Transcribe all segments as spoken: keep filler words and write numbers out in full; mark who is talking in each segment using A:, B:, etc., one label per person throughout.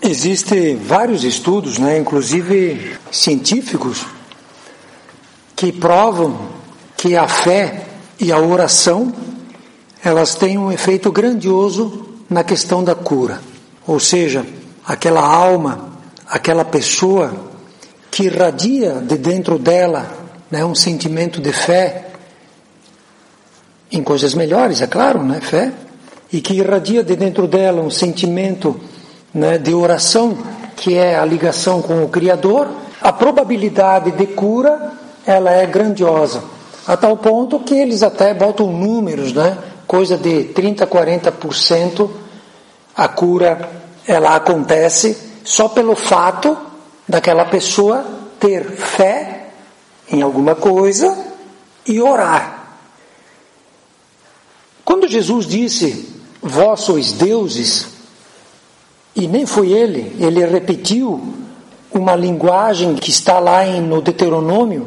A: Existem vários estudos, né, inclusive científicos, que provam que a fé e a oração, elas têm um efeito grandioso na questão da cura. Ou seja, aquela alma, aquela pessoa que irradia de dentro dela, né, um sentimento de fé, em coisas melhores, é claro, né, fé, e que irradia de dentro dela um sentimento, né, de oração, que é a ligação com o Criador, a probabilidade de cura, ela é grandiosa, a tal ponto que eles até botam números, né, coisa de trinta, quarenta por cento a cura, ela acontece só pelo fato daquela pessoa ter fé em alguma coisa e orar. Quando Jesus disse, vós sois deuses, e nem foi ele, ele repetiu uma linguagem que está lá em, no Deuteronômio,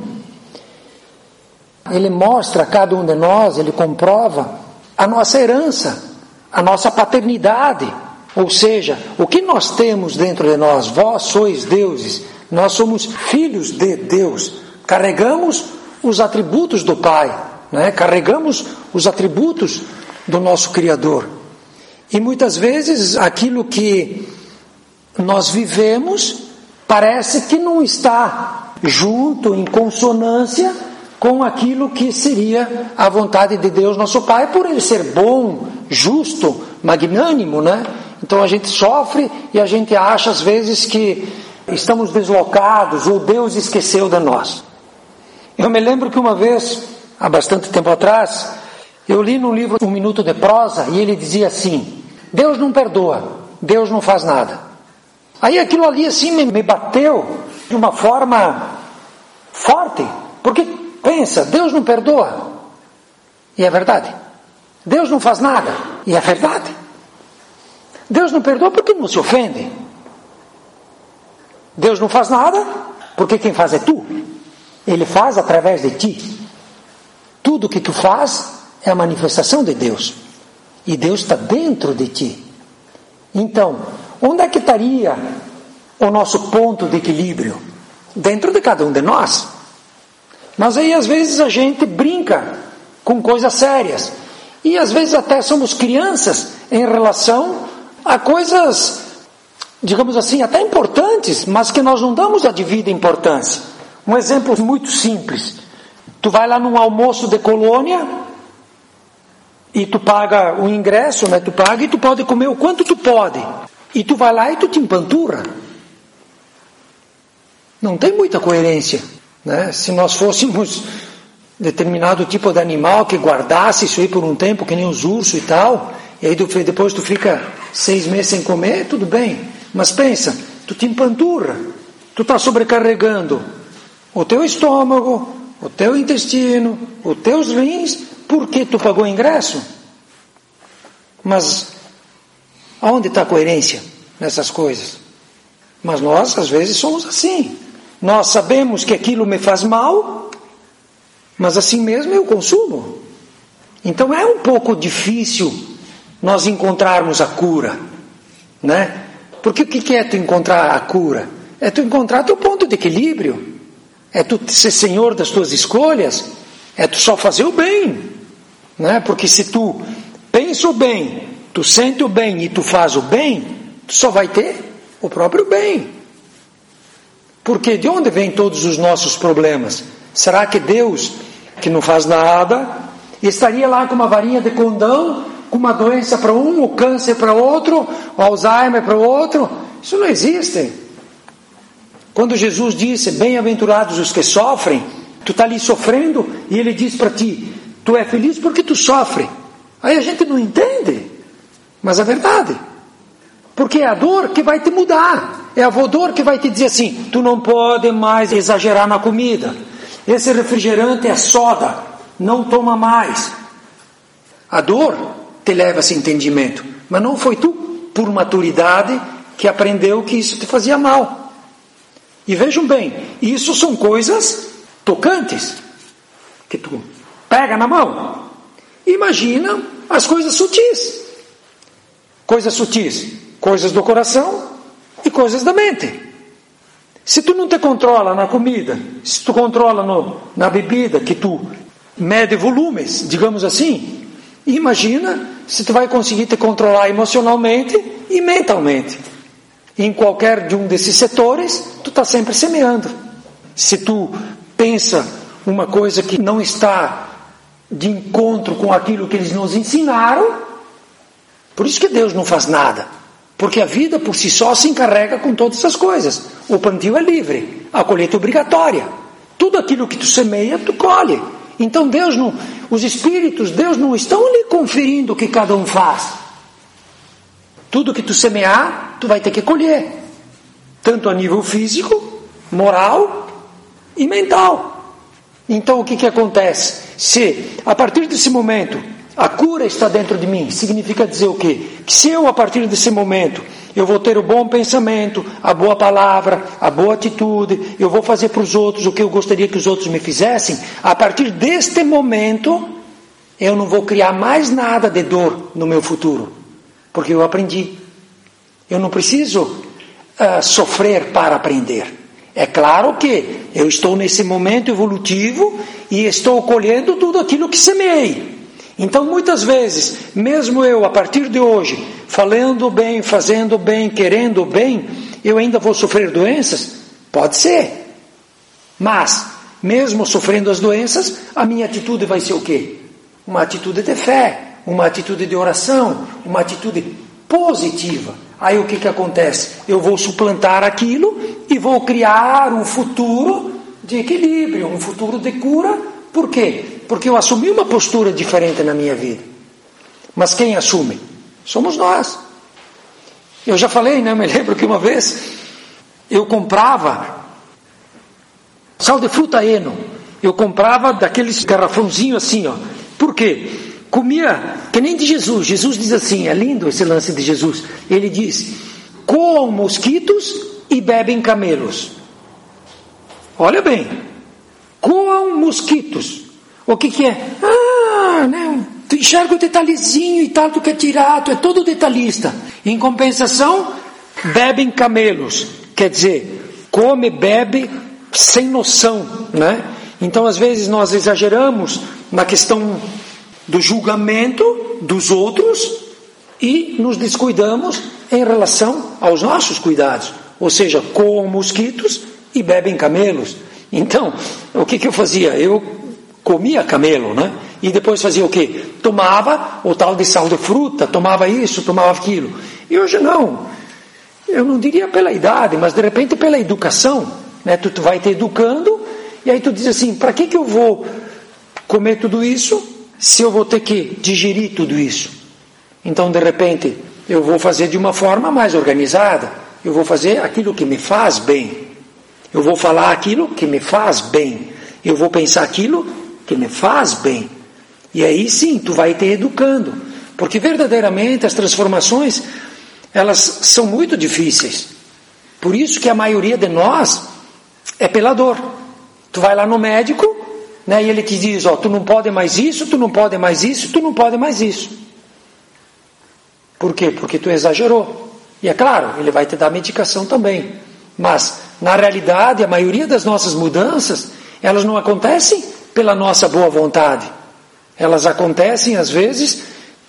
A: ele mostra a cada um de nós, ele comprova a nossa herança, a nossa paternidade, ou seja, o que nós temos dentro de nós, vós sois deuses, nós somos filhos de Deus, carregamos os atributos do Pai, né? Carregamos os atributos do nosso Criador. E muitas vezes aquilo que nós vivemos parece que não está junto, em consonância com aquilo que seria a vontade de Deus, nosso Pai, por ele ser bom, justo, magnânimo, né? Então a gente sofre e a gente acha às vezes que estamos deslocados ou Deus esqueceu de nós. Eu me lembro que uma vez, há bastante tempo atrás, eu li num livro Um Minuto de Prosa e ele dizia assim, Deus não perdoa, Deus não faz nada. Aí aquilo ali assim me, me bateu de uma forma forte, porque pensa, Deus não perdoa, e é verdade. Deus não faz nada, e é verdade. Deus não perdoa porque não se ofende. Deus não faz nada porque quem faz é tu. Ele faz através de ti. Tudo que tu faz é a manifestação de Deus. E Deus está dentro de ti. Então, onde é que estaria o nosso ponto de equilíbrio? Dentro de cada um de nós. Mas aí às vezes a gente brinca com coisas sérias. E às vezes até somos crianças em relação a coisas, digamos assim, até importantes, mas que nós não damos a devida importância. Um exemplo muito simples. Tu vai lá num almoço de colônia e tu paga o ingresso, né? Tu paga e tu pode comer o quanto tu pode. E tu vai lá e tu te empanturra. Não tem muita coerência, né? Se nós fôssemos determinado tipo de animal que guardasse isso aí por um tempo, que nem os ursos e tal, e aí depois tu fica seis meses sem comer, tudo bem. Mas pensa, tu te empanturra, tu está sobrecarregando o teu estômago, o teu intestino, os teus rins, porque tu pagou o ingresso. Mas aonde está a coerência nessas coisas? Mas nós às vezes somos assim. Nós sabemos que aquilo me faz mal, mas assim mesmo eu consumo. Então é um pouco difícil nós encontrarmos a cura, né? Porque o que é tu encontrar a cura? É tu encontrar teu ponto de equilíbrio. É tu ser senhor das tuas escolhas. É tu só fazer o bem, né? Porque se tu pensa o bem, tu sente o bem e tu faz o bem, tu só vai ter o próprio bem. Porque de onde vêm todos os nossos problemas? Será que Deus, que não faz nada, estaria lá com uma varinha de condão, com uma doença para um, o câncer para outro, o Alzheimer para outro? Isso não existe. Quando Jesus disse, bem-aventurados os que sofrem, tu está ali sofrendo e ele diz para ti, tu é feliz porque tu sofre. Aí a gente não entende, mas é verdade. Porque é a dor que vai te mudar. É a dor que vai te dizer assim, tu não pode mais exagerar na comida. Esse refrigerante é soda, não toma mais. A dor te leva a esse entendimento. Mas não foi tu, por maturidade, que aprendeu que isso te fazia mal. E vejam bem, isso são coisas tocantes, que tu pega na mão. Imagina as coisas sutis. Coisas sutis, coisas do coração e coisas da mente. Se tu não te controla na comida, se tu controla no, na bebida, que tu mede volumes, digamos assim, imagina se tu vai conseguir te controlar emocionalmente e mentalmente. Em qualquer de um desses setores, tu está sempre semeando. Se tu pensa uma coisa que não está de encontro com aquilo que eles nos ensinaram, por isso que Deus não faz nada, porque a vida por si só se encarrega com todas essas coisas. O plantio é livre, a colheita é obrigatória. Tudo aquilo que tu semeia, tu colhe. Então Deus não, os espíritos, Deus não estão ali conferindo o que cada um faz. Tudo que tu semear, tu vai ter que colher, tanto a nível físico, moral e mental. Então o que que acontece? Se a partir desse momento a cura está dentro de mim, significa dizer o quê? Que se eu a partir desse momento eu vou ter o bom pensamento, a boa palavra, a boa atitude, eu vou fazer para os outros o que eu gostaria que os outros me fizessem, a partir deste momento eu não vou criar mais nada de dor no meu futuro, porque eu aprendi. Eu não preciso uh, sofrer para aprender. É claro que eu estou nesse momento evolutivo e estou colhendo tudo aquilo que semeei. Então, muitas vezes, mesmo eu, a partir de hoje, falando bem, fazendo bem, querendo bem, eu ainda vou sofrer doenças? Pode ser. Mas, mesmo sofrendo as doenças, a minha atitude vai ser o quê? Uma atitude de fé, uma atitude de oração, uma atitude positiva. Aí o que que acontece? Eu vou suplantar aquilo e vou criar um futuro de equilíbrio, um futuro de cura. Por quê? Porque eu assumi uma postura diferente na minha vida. Mas quem assume? Somos nós. Eu já falei, né? Me lembro que uma vez eu comprava sal de fruta Eno. Eu comprava daqueles garrafãozinhos assim, ó. Por quê? Comia, que nem de Jesus. Jesus diz assim, é lindo esse lance de Jesus. Ele diz, coam mosquitos e bebem camelos. Olha bem, coam mosquitos. O que que é? Ah, né? Tu enxerga o detalhezinho e tal, tu quer tirar, tu é todo detalhista. Em compensação, bebem camelos. Quer dizer, come, bebe sem noção, né? Então, às vezes, nós exageramos na questão do julgamento dos outros e nos descuidamos em relação aos nossos cuidados. Ou seja, coam mosquitos e bebem camelos. Então, o que que eu fazia? Eu comia camelo, né? E depois fazia o quê? Tomava o tal de sal de fruta, tomava isso, tomava aquilo. E hoje não. Eu não diria pela idade, mas de repente pela educação, né? Tu, tu vai te educando e aí tu diz assim, para que que eu vou comer tudo isso se eu vou ter que digerir tudo isso? Então, de repente, eu vou fazer de uma forma mais organizada. Eu vou fazer aquilo que me faz bem. Eu vou falar aquilo que me faz bem. Eu vou pensar aquilo que me faz bem. E aí sim, tu vai te educando. Porque verdadeiramente as transformações, elas são muito difíceis. Por isso que a maioria de nós é pela dor. Tu vai lá no médico, né, e ele te diz, ó, tu não pode mais isso, tu não pode mais isso, tu não pode mais isso. Por quê? Porque tu exagerou. E é claro, ele vai te dar medicação também. Mas, na realidade, a maioria das nossas mudanças, elas não acontecem pela nossa boa vontade. Elas acontecem, às vezes,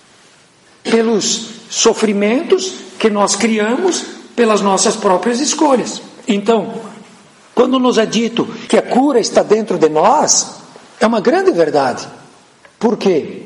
A: pelos sofrimentos que nós criamos pelas nossas próprias escolhas. Então, quando nos é dito que a cura está dentro de nós, é uma grande verdade. Por quê?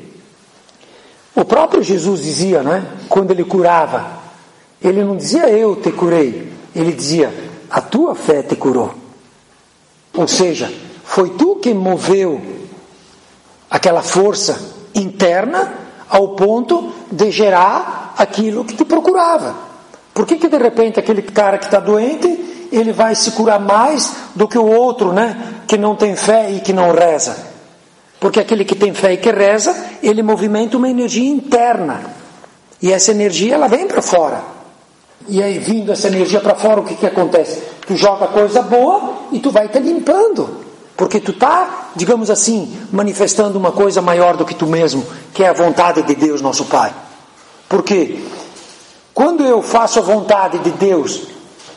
A: O próprio Jesus dizia, né, quando ele curava, ele não dizia eu te curei, ele dizia a tua fé te curou. Ou seja, foi tu que moveu aquela força interna ao ponto de gerar aquilo que te procurava. Por que que de repente aquele cara que está doente, ele vai se curar mais do que o outro, né, que não tem fé e que não reza? Porque aquele que tem fé e que reza, ele movimenta uma energia interna. E essa energia, ela vem para fora. E aí, vindo essa energia para fora, o que que acontece? Tu joga coisa boa e tu vai te limpando. Porque tu está, digamos assim, manifestando uma coisa maior do que tu mesmo, que é a vontade de Deus, nosso Pai. Porque quando eu faço a vontade de Deus,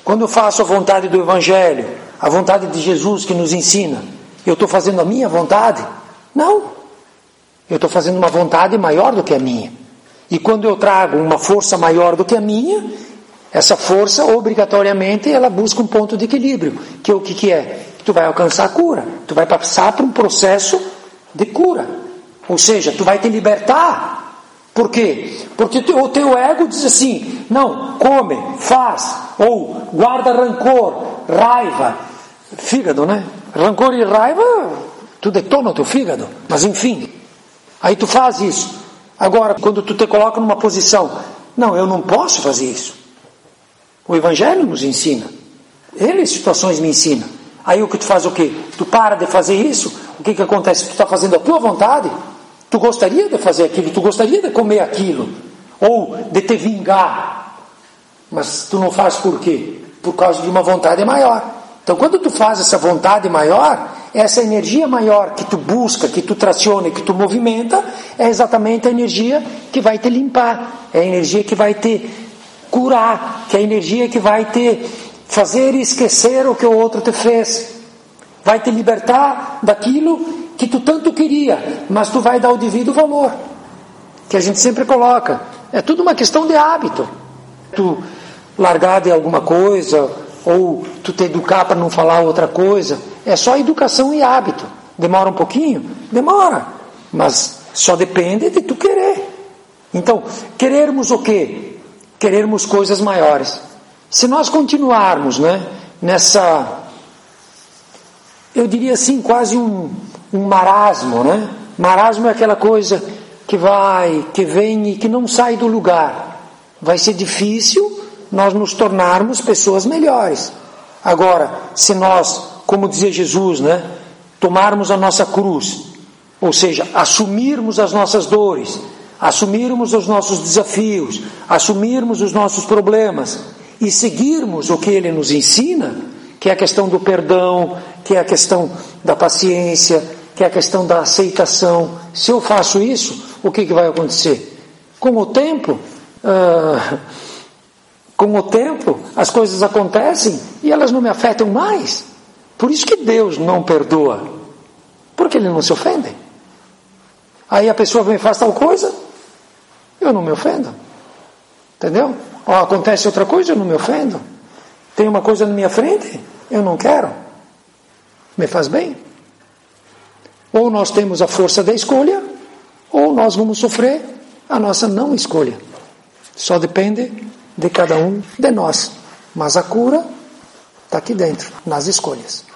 A: Quando eu faço a vontade do Evangelho, a vontade de Jesus que nos ensina, eu estou fazendo a minha vontade? Não. Eu estou fazendo uma vontade maior do que a minha. E quando eu trago uma força maior do que a minha, essa força, obrigatoriamente, ela busca um ponto de equilíbrio. Que é o que, que é? Que tu vai alcançar a cura. Tu vai passar por um processo de cura. Ou seja, tu vai te libertar. Por quê? Porque o teu ego diz assim, não, come, faz, ou guarda rancor, raiva. Fígado, né? Rancor e raiva, tu detona o teu fígado. Mas enfim, aí tu faz isso. Agora, quando tu te coloca numa posição, não, eu não posso fazer isso. O Evangelho nos ensina. Ele, em situações, me ensina. Aí o que tu faz o quê? Tu para de fazer isso, o que que acontece? Tu está fazendo a tua vontade, tu gostaria de fazer aquilo, tu gostaria de comer aquilo, ou de te vingar, mas tu não faz por quê? Por causa de uma vontade maior. Então quando tu faz essa vontade maior, essa energia maior que tu busca, que tu traciona, que tu movimenta, é exatamente a energia que vai te limpar, é a energia que vai te curar, que é a energia que vai te fazer esquecer o que o outro te fez, vai te libertar daquilo que tu tanto queria, mas tu vai dar o devido valor, que a gente sempre coloca. É tudo uma questão de hábito. Tu largar de alguma coisa, ou tu te educar para não falar outra coisa, é só educação e hábito. Demora um pouquinho? Demora, mas só depende de tu querer. Então, querermos o quê? Querermos coisas maiores. Se nós continuarmos, né, nessa, eu diria assim, quase um, um marasmo, né? Marasmo é aquela coisa que vai, que vem e que não sai do lugar. Vai ser difícil nós nos tornarmos pessoas melhores. Agora, se nós, como dizia Jesus, né, tomarmos a nossa cruz, ou seja, assumirmos as nossas dores, assumirmos os nossos desafios, assumirmos os nossos problemas e seguirmos o que Ele nos ensina, que é a questão do perdão, que é a questão da paciência, que é a questão da aceitação. Se eu faço isso, o que, que vai acontecer? Com o tempo, uh, com o tempo, as coisas acontecem e elas não me afetam mais. Por isso que Deus não perdoa, porque Ele não se ofende. Aí a pessoa me faz tal coisa, eu não me ofendo. Entendeu? Ou acontece outra coisa, eu não me ofendo. Tem uma coisa na minha frente, eu não quero. Me faz bem. Ou nós temos a força da escolha, ou nós vamos sofrer a nossa não escolha. Só depende de cada um de nós. Mas a cura está aqui dentro, nas escolhas.